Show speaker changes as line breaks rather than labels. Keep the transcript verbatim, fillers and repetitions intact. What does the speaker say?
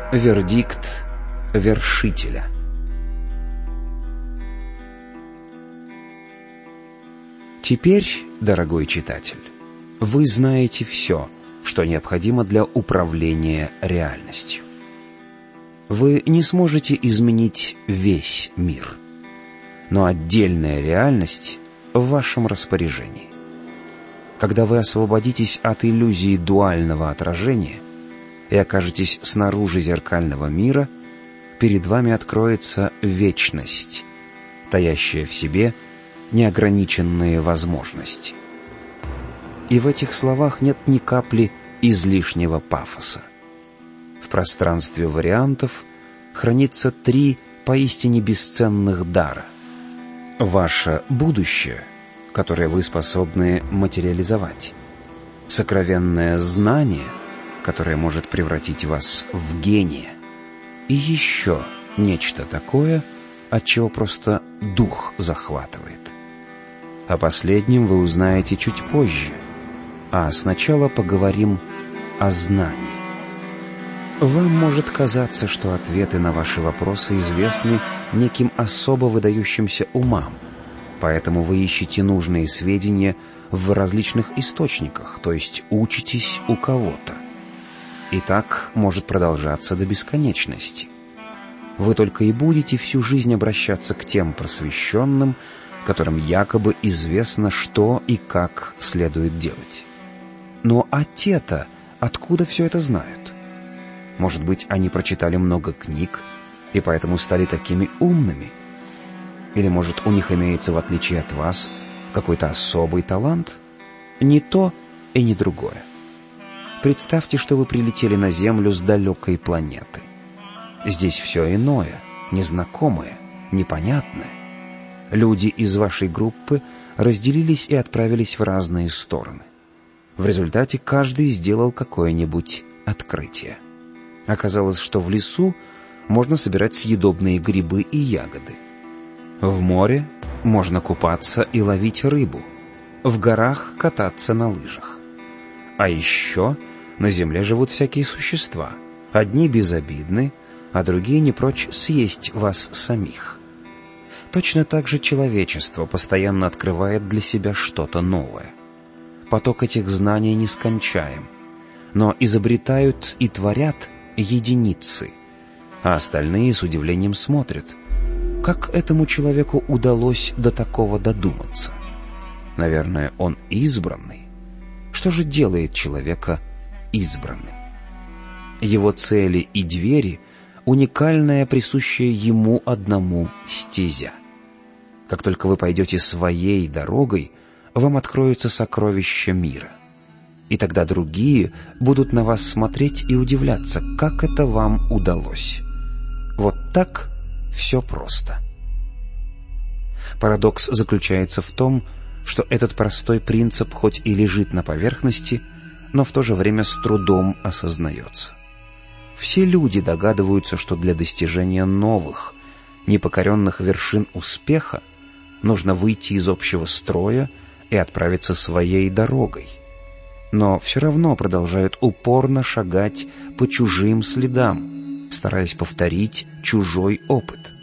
Вердикт вершителя. Теперь, дорогой читатель, вы знаете все, что необходимо для управления реальностью. Вы не сможете изменить весь мир, но отдельная реальность в вашем распоряжении. Когда вы освободитесь от иллюзии дуального отражения и окажетесь снаружи зеркального мира, перед вами откроется вечность, таящая в себе неограниченные возможности. И в этих словах нет ни капли излишнего пафоса. В пространстве вариантов хранится три поистине бесценных дара. Ваше будущее, которое вы способны материализовать. Сокровенное знание, которое может превратить вас в гения. И еще нечто такое, от чего просто дух захватывает. О последнем вы узнаете чуть позже, а сначала поговорим о знании. Вам может казаться, что ответы на ваши вопросы известны неким особо выдающимся умам, поэтому вы ищете нужные сведения в различных источниках, то есть учитесь у кого-то. И так может продолжаться до бесконечности. Вы только и будете всю жизнь обращаться к тем просвещенным, которым якобы известно, что и как следует делать. Но а те-то откуда все это знают? Может быть, они прочитали много книг и поэтому стали такими умными? Или, может, у них имеется, в отличие от вас, какой-то особый талант? Не то и не другое. Представьте, что вы прилетели на Землю с далекой планеты. Здесь все иное, незнакомое, непонятное. Люди из вашей группы разделились и отправились в разные стороны. В результате каждый сделал какое-нибудь открытие. Оказалось, что в лесу можно собирать съедобные грибы и ягоды. В море можно купаться и ловить рыбу. В горах кататься на лыжах. А еще на земле живут всякие существа. Одни безобидны, а другие не прочь съесть вас самих. Точно так же человечество постоянно открывает для себя что-то новое. Поток этих знаний нескончаем, но изобретают и творят единицы, а остальные с удивлением смотрят, как этому человеку удалось до такого додуматься. Наверное, он избранный. Что же делает человека избранным? Его цели и двери — уникальная, присущая ему одному стезя. Как только вы пойдете своей дорогой, вам откроются сокровища мира. И тогда другие будут на вас смотреть и удивляться, как это вам удалось. Вот так все просто. Парадокс заключается в том, что этот простой принцип хоть и лежит на поверхности, но в то же время с трудом осознается. Все люди догадываются, что для достижения новых, непокоренных вершин успеха нужно выйти из общего строя и отправиться своей дорогой. Но все равно продолжают упорно шагать по чужим следам, стараясь повторить чужой опыт.